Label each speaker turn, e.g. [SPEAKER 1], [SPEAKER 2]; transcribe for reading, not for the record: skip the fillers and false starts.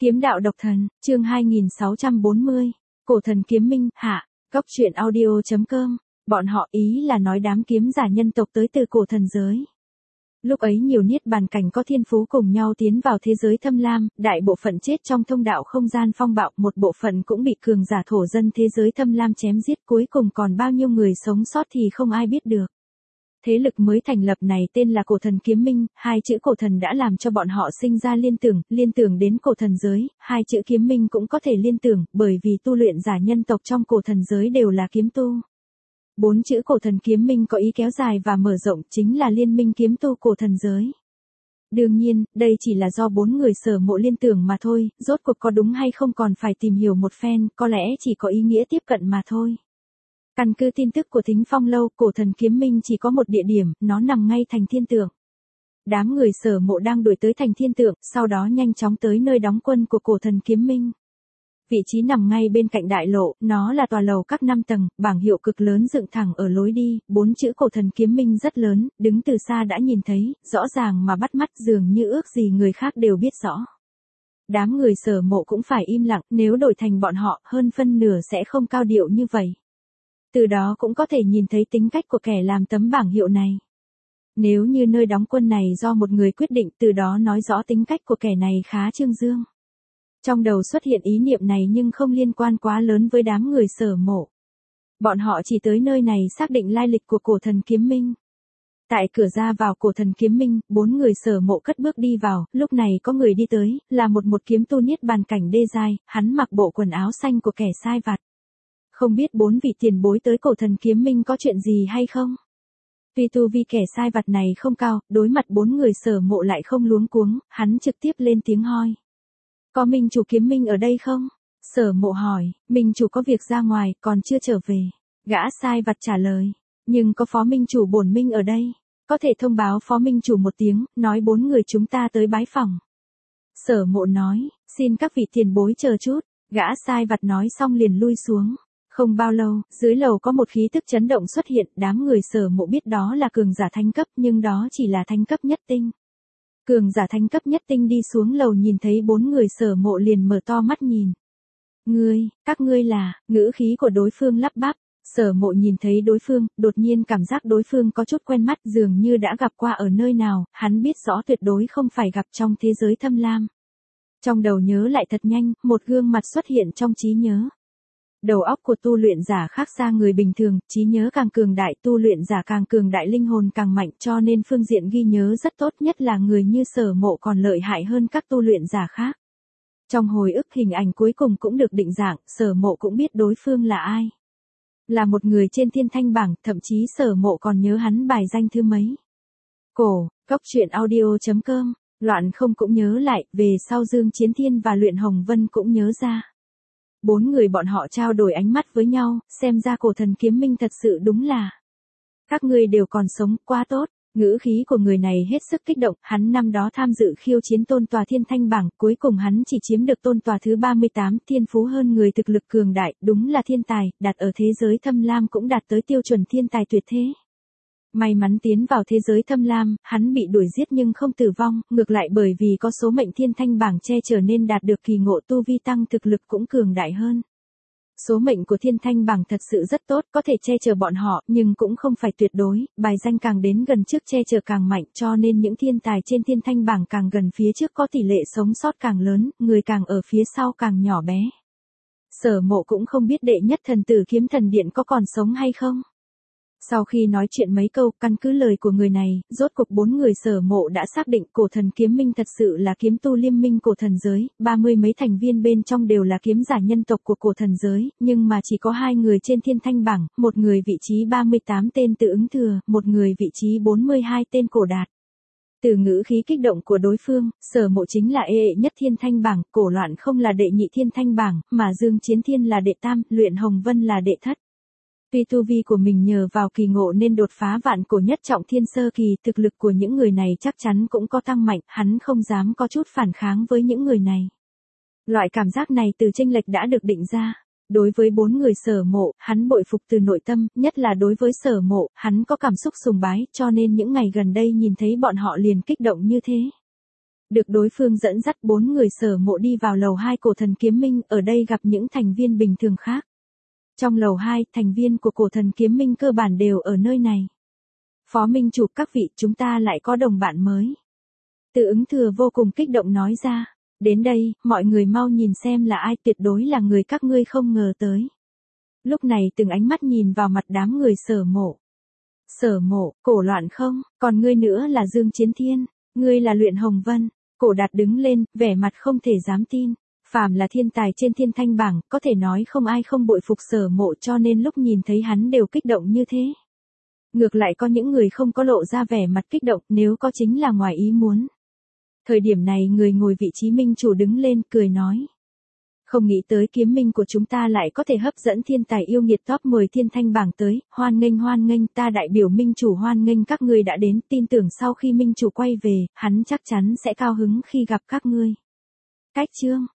[SPEAKER 1] Kiếm đạo độc thần, chương 2640, Cổ thần kiếm minh, hạ, Cốc truyện audio.com, bọn họ ý là nói đám kiếm giả nhân tộc tới từ cổ thần giới. Lúc ấy nhiều niết bàn cảnh có thiên phú cùng nhau tiến vào thế giới thâm lam, đại bộ phận chết trong thông đạo không gian phong bạo, một bộ phận cũng bị cường giả thổ dân thế giới thâm lam chém giết, cuối cùng còn bao nhiêu người sống sót thì không ai biết được. Thế lực mới thành lập này tên là Cổ thần kiếm minh, hai chữ cổ thần đã làm cho bọn họ sinh ra liên tưởng đến cổ thần giới, hai chữ kiếm minh cũng có thể liên tưởng, bởi vì tu luyện giả nhân tộc trong cổ thần giới đều là kiếm tu. Bốn chữ cổ thần kiếm minh có ý kéo dài và mở rộng, chính là liên minh kiếm tu cổ thần giới. Đương nhiên, đây chỉ là do bốn người Sở Mộ liên tưởng mà thôi, rốt cuộc có đúng hay không còn phải tìm hiểu một phen, có lẽ chỉ có ý nghĩa tiếp cận mà thôi. Căn cứ tin tức của Thính Phong Lâu, cổ thần kiếm minh chỉ có một địa điểm, nó nằm ngay thành Thiên Tượng. Đám người Sở Mộ đang đuổi tới thành Thiên Tượng, sau đó nhanh chóng tới nơi đóng quân của cổ thần kiếm minh. Vị trí nằm ngay bên cạnh đại lộ, nó là tòa lầu các 5 tầng, bảng hiệu cực lớn dựng thẳng ở lối đi, bốn chữ cổ thần kiếm minh rất lớn, đứng từ xa đã nhìn thấy, rõ ràng mà bắt mắt, dường như ước gì người khác đều biết rõ. Đám người Sở Mộ cũng phải im lặng, nếu đổi thành bọn họ, hơn phân nửa sẽ không cao điệu như vậy. Từ đó cũng có thể nhìn thấy tính cách của kẻ làm tấm bảng hiệu này. Nếu như nơi đóng quân này do một người quyết định, từ đó nói rõ tính cách của kẻ này khá trương dương. Trong đầu xuất hiện ý niệm này nhưng không liên quan quá lớn với đám người Sở Mộ. Bọn họ chỉ tới nơi này xác định lai lịch của cổ thần kiếm minh. Tại cửa ra vào cổ thần kiếm minh, bốn người Sở Mộ cất bước đi vào, lúc này có người đi tới, là một kiếm tu niết bàn cảnh đê giai, hắn mặc bộ quần áo xanh của kẻ sai vặt. Không biết bốn vị tiền bối tới cổ thần kiếm minh có chuyện gì hay không? Tuy tu vi kẻ sai vặt này không cao, đối mặt bốn người Sở Mộ lại không luống cuống, hắn trực tiếp lên tiếng hoi. Có minh chủ kiếm minh ở đây không? Sở Mộ hỏi, minh chủ có việc ra ngoài, còn chưa trở về. Gã sai vặt trả lời, nhưng có phó minh chủ bổn minh ở đây. Có thể thông báo phó minh chủ một tiếng, nói bốn người chúng ta tới bái phỏng. Sở Mộ nói, xin các vị tiền bối chờ chút. Gã sai vặt nói xong liền lui xuống. Không bao lâu, dưới lầu có một khí tức chấn động xuất hiện, đám người Sở Mộ biết đó là cường giả thánh cấp, nhưng đó chỉ là thánh cấp nhất tinh. Cường giả thánh cấp nhất tinh đi xuống lầu nhìn thấy bốn người Sở Mộ liền mở to mắt nhìn. Các ngươi là, ngữ khí của đối phương lắp bắp. Sở Mộ nhìn thấy đối phương, đột nhiên cảm giác đối phương có chút quen mắt, dường như đã gặp qua ở nơi nào, hắn biết rõ tuyệt đối không phải gặp trong thế giới thâm lam. Trong đầu nhớ lại thật nhanh, một gương mặt xuất hiện trong trí nhớ. Đầu óc của tu luyện giả khác xa người bình thường, trí nhớ càng cường đại, tu luyện giả càng cường đại, linh hồn càng mạnh, cho nên phương diện ghi nhớ rất tốt, nhất là người như Sở Mộ còn lợi hại hơn các tu luyện giả khác. Trong hồi ức hình ảnh cuối cùng cũng được định dạng, Sở Mộ cũng biết đối phương là ai. Là một người trên thiên thanh bảng, thậm chí Sở Mộ còn nhớ hắn bài danh thứ mấy. Cốc truyện audio.com, Loạn Không cũng nhớ lại, về sau Dương Chiến Thiên và Luyện Hồng Vân cũng nhớ ra. Bốn người bọn họ trao đổi ánh mắt với nhau, xem ra cổ thần kiếm minh thật sự đúng là. Các ngươi đều còn sống, quá tốt. Ngữ khí của người này hết sức kích động, hắn năm đó tham dự khiêu chiến tôn tòa thiên thanh bảng, cuối cùng hắn chỉ chiếm được tôn tòa thứ 38, thiên phú hơn người, thực lực cường đại, đúng là thiên tài, đặt ở thế giới thâm lam cũng đạt tới tiêu chuẩn thiên tài tuyệt thế. May mắn tiến vào thế giới thâm lam, hắn bị đuổi giết nhưng không tử vong, ngược lại bởi vì có số mệnh thiên thanh bảng che chở nên đạt được kỳ ngộ, tu vi tăng, thực lực cũng cường đại hơn. Số mệnh của thiên thanh bảng thật sự rất tốt, có thể che chở bọn họ, nhưng cũng không phải tuyệt đối, bài danh càng đến gần trước che chở càng mạnh, cho nên những thiên tài trên thiên thanh bảng càng gần phía trước có tỷ lệ sống sót càng lớn, người càng ở phía sau càng nhỏ bé. Sở Mộ cũng không biết đệ nhất thần tử Kiếm Thần Điện có còn sống hay không. Sau khi nói chuyện mấy câu, căn cứ lời của người này, rốt cuộc bốn người Sở Mộ đã xác định cổ thần kiếm minh thật sự là kiếm tu liên minh cổ thần giới, 30 mấy thành viên bên trong đều là kiếm giả nhân tộc của cổ thần giới, nhưng mà chỉ có 2 người trên thiên thanh bảng, một người vị trí 38 tên tự ứng thừa, một người vị trí 42 tên cổ đạt. Từ ngữ khí kích động của đối phương, Sở Mộ chính là ê nhất thiên thanh bảng, Cổ Loạn Không là đệ nhị thiên thanh bảng, mà Dương Chiến Thiên là đệ tam, Luyện Hồng Vân là đệ thất. Tuy tu vi của mình nhờ vào kỳ ngộ nên đột phá vạn cổ nhất trọng thiên sơ kỳ, thực lực của những người này chắc chắn cũng có tăng mạnh, hắn không dám có chút phản kháng với những người này. Loại cảm giác này từ chênh lệch đã được định ra. Đối với bốn người Sở Mộ, hắn bội phục từ nội tâm, nhất là đối với Sở Mộ, hắn có cảm xúc sùng bái, cho nên những ngày gần đây nhìn thấy bọn họ liền kích động như thế. Được đối phương dẫn dắt 4 người Sở Mộ đi vào lầu 2 Cổ Thần Kiếm Minh, ở đây gặp những thành viên bình thường khác. Trong lầu 2, thành viên của Cổ Thần Kiếm Minh cơ bản đều ở nơi này. Phó Minh chủ, các vị, chúng ta lại có đồng bạn mới. Từ Ứng Thừa vô cùng kích động nói ra. Đến đây, mọi người mau nhìn xem là ai, tuyệt đối là người các ngươi không ngờ tới. Lúc này từng ánh mắt nhìn vào mặt đám người Sở Mộ. Sở Mộ, Cổ Loạn không, còn ngươi nữa là Dương Chiến Thiên, ngươi là Luyện Hồng Vân. Cổ Đạt đứng lên, vẻ mặt không thể dám tin. Phàm là thiên tài trên thiên thanh bảng, có thể nói không ai không bội phục Sở Mộ, cho nên lúc nhìn thấy hắn đều kích động như thế. Ngược lại có những người không có lộ ra vẻ mặt kích động, nếu có chính là ngoài ý muốn. Thời điểm này người ngồi vị trí minh chủ đứng lên, cười nói. Không nghĩ tới kiếm minh của chúng ta lại có thể hấp dẫn thiên tài yêu nghiệt top 10 thiên thanh bảng tới, hoan nghênh, ta đại biểu minh chủ hoan nghênh các ngươi đã đến, tin tưởng sau khi minh chủ quay về, hắn chắc chắn sẽ cao hứng khi gặp các ngươi. Cách chương